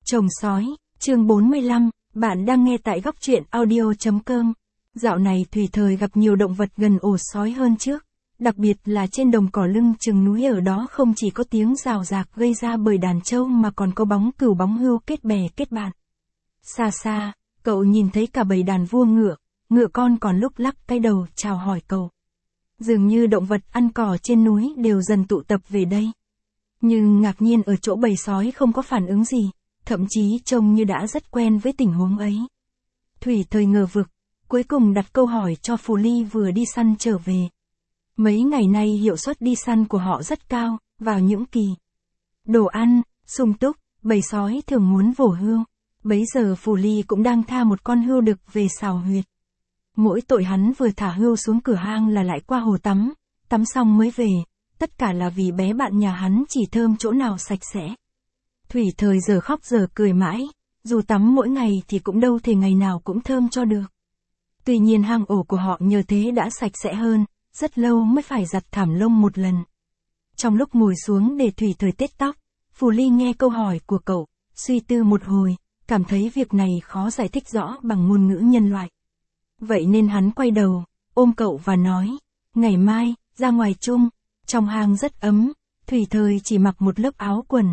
Chồng sói, chương 45, bạn đang nghe tại góc truyện audio.com. Dạo này Thủy Thời gặp nhiều động vật gần ổ sói hơn trước, đặc biệt là trên đồng cỏ lưng chừng núi ở đó không chỉ có tiếng rào rạc gây ra bởi đàn trâu mà còn có bóng cừu bóng hươu kết bè kết bạn. Xa xa, cậu nhìn thấy cả bầy đàn vua ngựa con còn lúc lắc cái đầu chào hỏi cậu. Dường như động vật ăn cỏ trên núi đều dần tụ tập về đây. Nhưng ngạc nhiên ở chỗ bầy sói không có phản ứng gì, thậm chí trông như đã rất quen với tình huống ấy. Thủy Thời ngờ vực, cuối cùng đặt câu hỏi cho Phù Ly vừa đi săn trở về. Mấy ngày nay hiệu suất đi săn của họ rất cao, vào những kỳ đồ ăn sung túc, bầy sói thường muốn vồ hươu. Bấy giờ Phù Ly cũng đang tha một con hươu đực về xào huyệt. Mỗi tội hắn vừa thả hươu xuống cửa hang là lại qua hồ tắm xong mới về, tất cả là vì bé bạn nhà hắn chỉ thơm chỗ nào sạch sẽ. Thủy Thời giờ khóc giờ cười mãi, dù tắm mỗi ngày thì cũng đâu thể ngày nào cũng thơm cho được. Tuy nhiên hang ổ của họ nhờ thế đã sạch sẽ hơn, rất lâu mới phải giặt thảm lông một lần. Trong lúc ngồi xuống để Thủy Thời tết tóc, Phù Ly nghe câu hỏi của cậu, suy tư một hồi, cảm thấy việc này khó giải thích rõ bằng ngôn ngữ nhân loại. Vậy nên hắn quay đầu, ôm cậu và nói, ngày mai, ra ngoài chung, trong hang rất ấm, Thủy Thời chỉ mặc một lớp áo quần,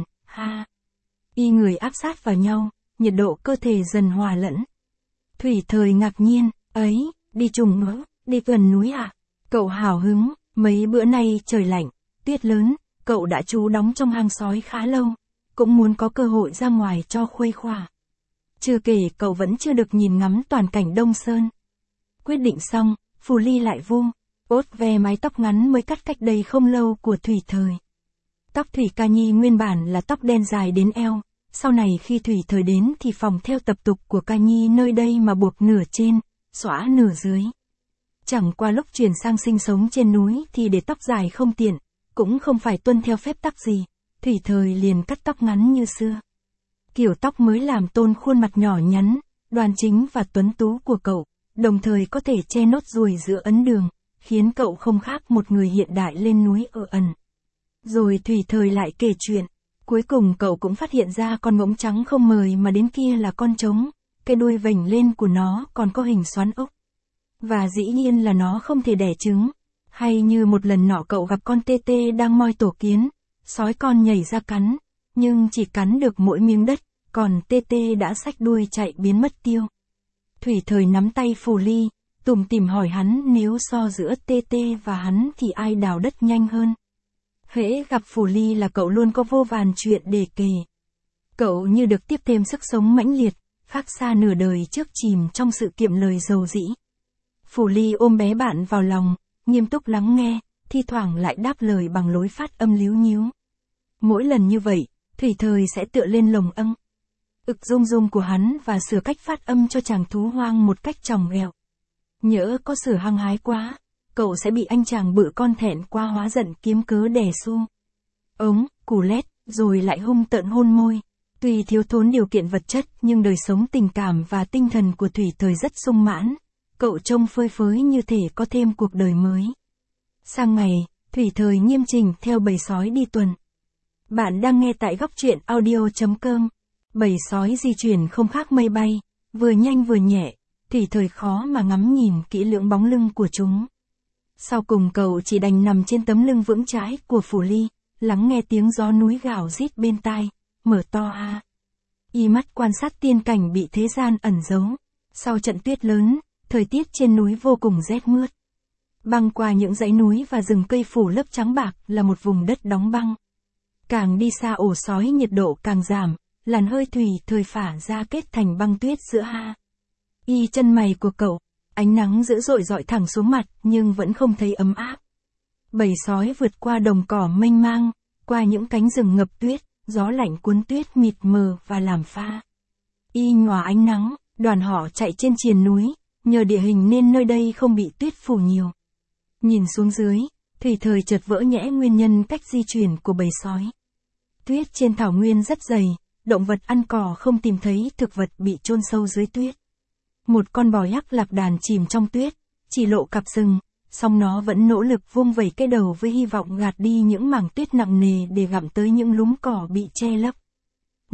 y người áp sát vào nhau, nhiệt độ cơ thể dần hòa lẫn. Thủy Thời ngạc nhiên, ấy, đi trùng nữa, đi gần núi à? Cậu hào hứng, mấy bữa nay trời lạnh, tuyết lớn, cậu đã trú đóng trong hang sói khá lâu, cũng muốn có cơ hội ra ngoài cho khuây khỏa. Chưa kể cậu vẫn chưa được nhìn ngắm toàn cảnh Đông Sơn. Quyết định xong, Phù Ly lại vuông ốt ve mái tóc ngắn mới cắt cách đây không lâu của Thủy Thời. Tóc Thủy Ca Nhi nguyên bản là tóc đen dài đến eo, sau này khi Thủy Thời đến thì phòng theo tập tục của Ca Nhi nơi đây mà buộc nửa trên, xõa nửa dưới. Chẳng qua lúc chuyển sang sinh sống trên núi thì để tóc dài không tiện, cũng không phải tuân theo phép tắc gì, Thủy Thời liền cắt tóc ngắn như xưa. Kiểu tóc mới làm tôn khuôn mặt nhỏ nhắn, đoan chính và tuấn tú của cậu, đồng thời có thể che nốt ruồi giữa ấn đường, khiến cậu không khác một người hiện đại lên núi ở ẩn. Rồi Thủy Thời lại kể chuyện, cuối cùng cậu cũng phát hiện ra con ngỗng trắng không mời mà đến kia là con trống, cái đuôi vểnh lên của nó còn có hình xoắn ốc. Và dĩ nhiên là nó không thể đẻ trứng, hay như một lần nọ cậu gặp con tê tê đang moi tổ kiến, sói con nhảy ra cắn, nhưng chỉ cắn được mỗi miếng đất, còn tê tê đã xách đuôi chạy biến mất tiêu. Thủy Thời nắm tay Phù Ly, tủm tỉm hỏi hắn nếu so giữa tê tê và hắn thì ai đào đất nhanh hơn. Hễ gặp Phù Ly là cậu luôn có vô vàn chuyện để kể. Cậu như được tiếp thêm sức sống mãnh liệt, khác xa nửa đời trước chìm trong sự kiệm lời dầu dĩ. Phù Ly ôm bé bạn vào lòng, nghiêm túc lắng nghe, thi thoảng lại đáp lời bằng lối phát âm líu nhíu. Mỗi lần như vậy, Thủy Thời sẽ tựa lên lồng ực rung rung của hắn và sửa cách phát âm cho chàng thú hoang một cách chòng ghẹo. Nhỡ có sửa hăng hái quá, cậu sẽ bị anh chàng bự con thẹn qua hóa giận kiếm cớ đè xu cù lét, rồi lại hung tợn hôn môi. Tuy thiếu thốn điều kiện vật chất nhưng đời sống tình cảm và tinh thần của Thủy Thời rất sung mãn, cậu trông phơi phới như thể có thêm cuộc đời mới. Sang ngày, Thủy Thời nghiêm chỉnh theo bầy sói đi tuần. Bạn đang nghe tại góc truyện audio.com. Bầy sói di chuyển không khác mây bay, vừa nhanh vừa nhẹ, Thủy Thời khó mà ngắm nhìn kỹ lưỡng bóng lưng của chúng. Sau cùng cậu chỉ đành nằm trên tấm lưng vững chãi của Phù Ly, lắng nghe tiếng gió núi gào rít bên tai, mở to y mắt quan sát tiên cảnh bị thế gian ẩn giấu. Sau trận tuyết lớn, thời tiết trên núi vô cùng rét mướt. Băng qua những dãy núi và rừng cây phủ lớp trắng bạc là một vùng đất đóng băng. Càng đi xa ổ sói nhiệt độ càng giảm, làn hơi Thủy Thời phả ra kết thành băng tuyết giữa y chân mày của cậu. Ánh nắng dữ dội rọi thẳng xuống mặt nhưng vẫn không thấy ấm áp. Bầy sói vượt qua đồng cỏ mênh mang, qua những cánh rừng ngập tuyết, gió lạnh cuốn tuyết mịt mờ và làm y nhòa ánh nắng. Đoàn họ chạy trên triền núi, nhờ địa hình nên nơi đây không bị tuyết phủ nhiều. Nhìn xuống dưới, Thủy Thời chợt vỡ nhẽ nguyên nhân cách di chuyển của bầy sói. Tuyết trên thảo nguyên rất dày, động vật ăn cỏ không tìm thấy thực vật bị chôn sâu dưới tuyết. Một con bò yắc lạc đàn chìm trong tuyết, chỉ lộ cặp sừng, song nó vẫn nỗ lực vung vẩy cái đầu với hy vọng gạt đi những mảng tuyết nặng nề để gặm tới những lúm cỏ bị che lấp.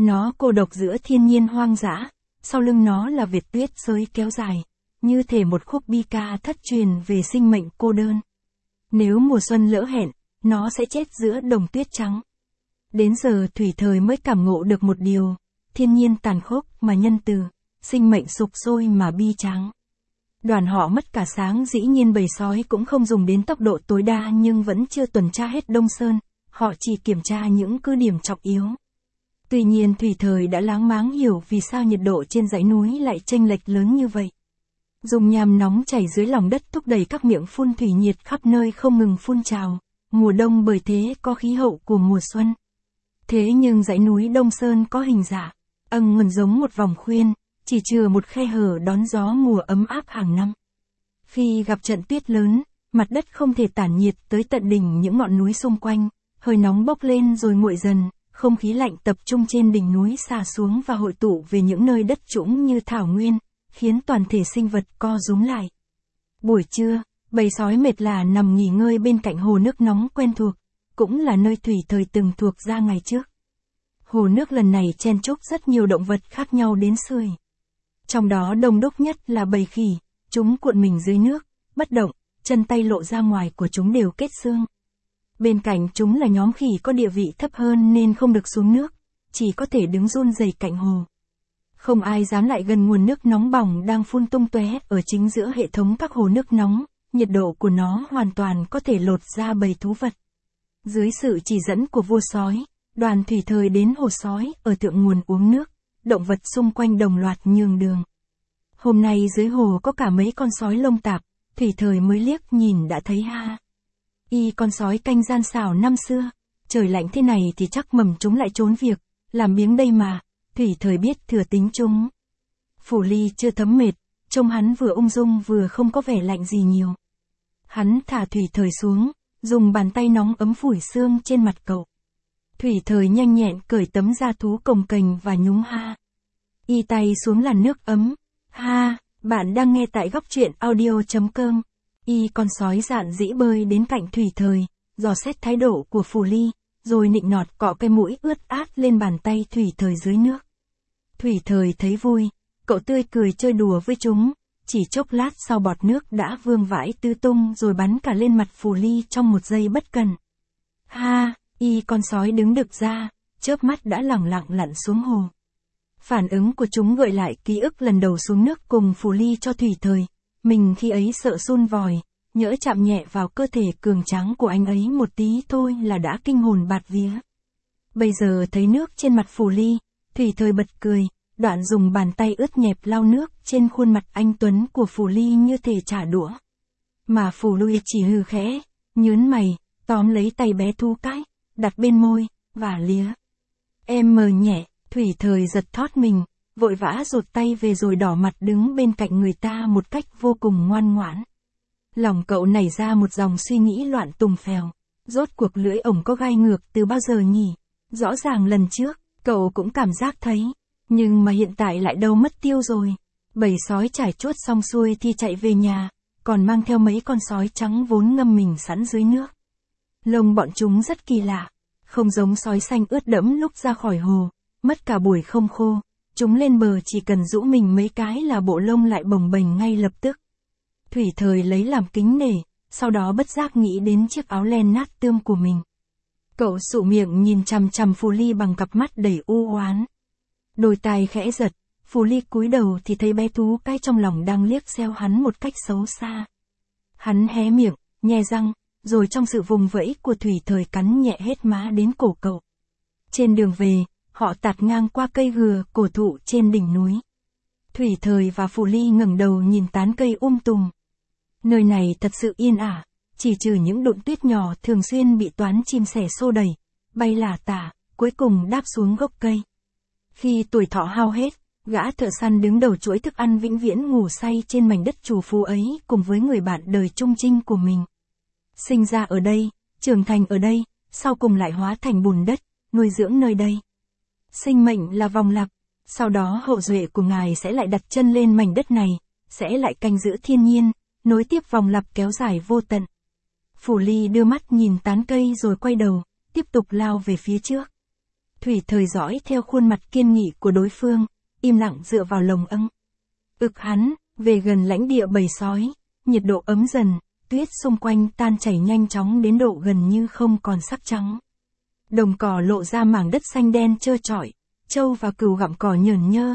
Nó cô độc giữa thiên nhiên hoang dã, sau lưng nó là vệt tuyết xới kéo dài, như thể một khúc bi ca thất truyền về sinh mệnh cô đơn. Nếu mùa xuân lỡ hẹn, nó sẽ chết giữa đồng tuyết trắng. Đến giờ Thủy Thời mới cảm ngộ được một điều, thiên nhiên tàn khốc mà nhân từ, sinh mệnh sục sôi mà bi tráng. Đoàn họ mất cả sáng, dĩ nhiên bầy sói cũng không dùng đến tốc độ tối đa nhưng vẫn chưa tuần tra hết Đông Sơn, họ chỉ kiểm tra những cứ điểm trọng yếu. Tuy nhiên Thủy Thời đã láng máng hiểu vì sao nhiệt độ trên dãy núi lại chênh lệch lớn như vậy. Dùng nham nóng chảy dưới lòng đất thúc đẩy các miệng phun thủy nhiệt khắp nơi không ngừng phun trào, mùa đông bởi thế có khí hậu của mùa xuân. Thế nhưng dãy núi Đông Sơn có hình dạng, ngần giống một vòng khuyên, chỉ chừa một khe hở đón gió mùa ấm áp hàng năm. Khi gặp trận tuyết lớn, mặt đất không thể tản nhiệt tới tận đỉnh những ngọn núi xung quanh, hơi nóng bốc lên rồi nguội dần, không khí lạnh tập trung trên đỉnh núi xả xuống và hội tụ về những nơi đất trũng như thảo nguyên, khiến toàn thể sinh vật co rúm lại. Buổi trưa, bầy sói mệt lả nằm nghỉ ngơi bên cạnh hồ nước nóng quen thuộc, cũng là nơi Thủy Thời từng thuộc ra ngày trước. Hồ nước lần này chen chúc rất nhiều động vật khác nhau đến sưởi. Trong đó đông đúc nhất là bầy khỉ, chúng cuộn mình dưới nước, bất động, chân tay lộ ra ngoài của chúng đều kết xương. Bên cạnh chúng là nhóm khỉ có địa vị thấp hơn nên không được xuống nước, chỉ có thể đứng run rẩy cạnh hồ. Không ai dám lại gần nguồn nước nóng bỏng đang phun tung tóe ở chính giữa hệ thống các hồ nước nóng, nhiệt độ của nó hoàn toàn có thể lột ra bầy thú vật. Dưới sự chỉ dẫn của vua sói, đoàn Thủy Thời đến hồ sói ở thượng nguồn uống nước, động vật xung quanh đồng loạt nhường đường. Hôm nay dưới hồ có cả mấy con sói lông tạp, Thủy Thời mới liếc nhìn đã thấy con sói canh gian xảo năm xưa, trời lạnh thế này thì chắc mầm chúng lại trốn việc, làm biếng đây mà, Thủy Thời biết thừa tính chúng. Phủ Ly chưa thấm mệt, trông hắn vừa ung dung vừa không có vẻ lạnh gì nhiều. Hắn thả Thủy Thời xuống, dùng bàn tay nóng ấm phủi xương trên mặt cậu. Thủy Thời nhanh nhẹn cởi tấm da thú cồng kềnh và nhúng tay xuống làn nước ấm. Bạn đang nghe tại góc truyện audio.com. Con sói dạn dĩ bơi đến cạnh Thủy Thời, dò xét thái độ của Phủ Ly, rồi nịnh nọt cọ cái mũi ướt át lên bàn tay Thủy Thời dưới nước. Thủy Thời thấy vui, cậu tươi cười chơi đùa với chúng, chỉ chốc lát sau bọt nước đã vương vãi tứ tung rồi bắn cả lên mặt Phủ Ly trong một giây bất cần. Con sói đứng đực ra, chớp mắt đã lẳng lặng lặn xuống hồ. Phản ứng của chúng gợi lại ký ức lần đầu xuống nước cùng Phủ Ly cho Thủy Thời. Mình khi ấy sợ run vòi, nhỡ chạm nhẹ vào cơ thể cường tráng của anh ấy một tí thôi là đã kinh hồn bạt vía. Bây giờ thấy nước trên mặt Phủ Ly, Thủy Thời bật cười, đoạn dùng bàn tay ướt nhẹp lau nước trên khuôn mặt anh tuấn của Phủ Ly như thể trả đũa. Mà Phủ Ly chỉ hừ khẽ, nhớn mày, tóm lấy tay bé thú cái, đặt bên môi, và lía. Em mờ nhẹ, Thủy Thời giật thót mình, vội vã rụt tay về rồi đỏ mặt đứng bên cạnh người ta một cách vô cùng ngoan ngoãn. Lòng cậu nảy ra một dòng suy nghĩ loạn tùng phèo. Rốt cuộc lưỡi ổng có gai ngược từ bao giờ nhỉ? Rõ ràng lần trước, cậu cũng cảm giác thấy. Nhưng mà hiện tại lại đâu mất tiêu rồi. Bầy sói trải chuốt xong xuôi thì chạy về nhà, còn mang theo mấy con sói trắng vốn ngâm mình sẵn dưới nước. Lông bọn chúng rất kỳ lạ, không giống sói xanh ướt đẫm lúc ra khỏi hồ, mất cả buổi không khô. Chúng lên bờ chỉ cần rũ mình mấy cái là bộ lông lại bồng bềnh ngay lập tức. Thủy Thời lấy làm kính nể, sau đó bất giác nghĩ đến chiếc áo len nát tươm của mình. Cậu sụ miệng nhìn chằm chằm Phủ Ly bằng cặp mắt đầy u oán. Đôi tai khẽ giật, Phủ Ly cúi đầu thì thấy bé thú cái trong lòng đang liếc xéo hắn một cách xấu xa. Hắn hé miệng, nhe răng, rồi trong sự vùng vẫy của Thủy Thời cắn nhẹ hết má đến cổ cậu. Trên đường về, họ tạt ngang qua cây gừa cổ thụ trên đỉnh núi. Thủy Thời và Phủ Ly ngẩng đầu nhìn tán cây tùm. Nơi này thật sự yên ả, chỉ trừ những đụn tuyết nhỏ thường xuyên bị toán chim sẻ xô đẩy, bay lả tả, cuối cùng đáp xuống gốc cây. Khi tuổi thọ hao hết, gã thợ săn đứng đầu chuỗi thức ăn vĩnh viễn ngủ say trên mảnh đất trù phú ấy cùng với người bạn đời chung chinh của mình. Sinh ra ở đây, trưởng thành ở đây, sau cùng lại hóa thành bùn đất, nuôi dưỡng nơi đây. Sinh mệnh là vòng lặp, sau đó hậu duệ của ngài sẽ lại đặt chân lên mảnh đất này, sẽ lại canh giữ thiên nhiên, nối tiếp vòng lặp kéo dài vô tận. Phủ Ly đưa mắt nhìn tán cây rồi quay đầu, tiếp tục lao về phía trước. Thủy Thời dõi theo khuôn mặt kiên nghị của đối phương, im lặng dựa vào lồng ưng. Hắn, về gần lãnh địa bầy sói, nhiệt độ ấm dần, tuyết xung quanh tan chảy nhanh chóng đến độ gần như không còn sắc trắng. Đồng cỏ lộ ra mảng đất xanh đen trơ trọi, trâu và cừu gặm cỏ nhởn nhơ.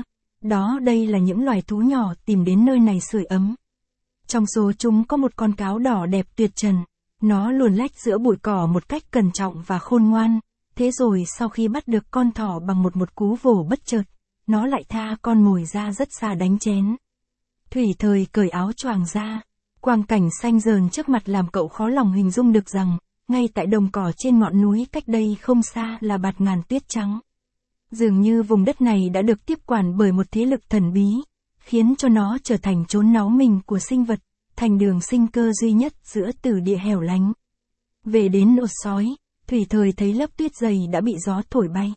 Đây là những loài thú nhỏ tìm đến nơi này sưởi ấm. Trong số chúng có một con cáo đỏ đẹp tuyệt trần. Nó luồn lách giữa bụi cỏ một cách cẩn trọng và khôn ngoan. Thế rồi sau khi bắt được con thỏ bằng một cú vồ bất chợt, nó lại tha con mồi ra rất xa đánh chén. Thủy Thời cởi áo choàng ra. Quang cảnh xanh dờn trước mặt làm cậu khó lòng hình dung được rằng, ngay tại đồng cỏ trên ngọn núi cách đây không xa là bạt ngàn tuyết trắng. Dường như vùng đất này đã được tiếp quản bởi một thế lực thần bí, khiến cho nó trở thành chốn náu mình của sinh vật, thành đường sinh cơ duy nhất giữa tử địa hẻo lánh. Về đến ổ sói, Thủy Thời thấy lớp tuyết dày đã bị gió thổi bay.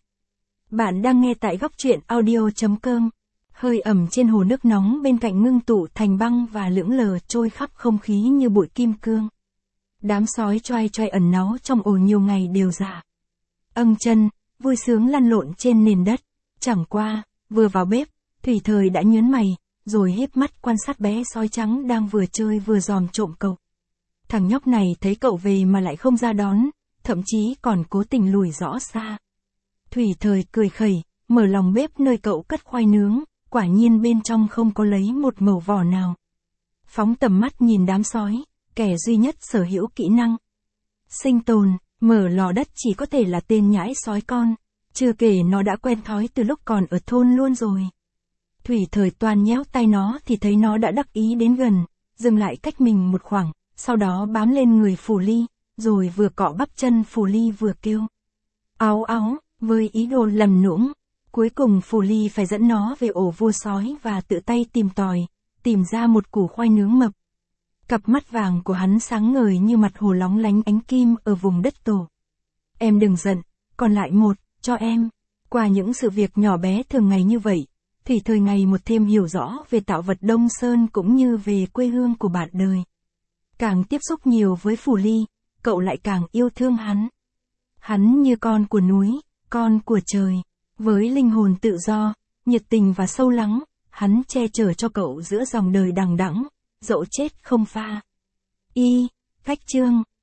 Bạn đang nghe tại góc truyện audio.com. Hơi ẩm trên hồ nước nóng bên cạnh ngưng tụ thành băng và lững lờ trôi khắp không khí như bụi kim cương. Đám sói choai choai ẩn náu trong ổ nhiều ngày đều giả. Chân, vui sướng lăn lộn trên nền đất. Chẳng qua, vừa vào bếp, Thủy Thời đã nhớn mày, rồi híp mắt quan sát bé sói trắng đang vừa chơi vừa dòm trộm cậu. Thằng nhóc này thấy cậu về mà lại không ra đón, thậm chí còn cố tình lùi rõ xa. Thủy Thời cười khẩy, mở lòng bếp nơi cậu cất khoai nướng, quả nhiên bên trong không có lấy một mẩu vỏ nào. Phóng tầm mắt nhìn đám sói, kẻ duy nhất sở hữu kỹ năng sinh tồn, mở lò đất chỉ có thể là tên nhãi sói con, chưa kể nó đã quen thói từ lúc còn ở thôn luôn rồi. Thủy Thời toan nhéo tay nó thì thấy nó đã đắc ý đến gần, dừng lại cách mình một khoảng, sau đó bám lên người Phù Ly, rồi vừa cọ bắp chân Phù Ly vừa kêu. Áo áo, với ý đồ lầm nũng. Cuối cùng Phù Ly phải dẫn nó về ổ vua sói và tự tay tìm tòi, tìm ra một củ khoai nướng mập. Cặp mắt vàng của hắn sáng ngời như mặt hồ lóng lánh ánh kim ở vùng đất tổ. Em đừng giận, còn lại một, cho em. Qua những sự việc nhỏ bé thường ngày như vậy, Thủy Thời ngày một thêm hiểu rõ về tạo vật Đông Sơn cũng như về quê hương của bạn đời. Càng tiếp xúc nhiều với Phù Ly, cậu lại càng yêu thương hắn. Hắn như con của núi, con của trời. Với linh hồn tự do, nhiệt tình và sâu lắng, hắn che chở cho cậu giữa dòng đời đằng đẵng, dẫu chết không pha. Cách chương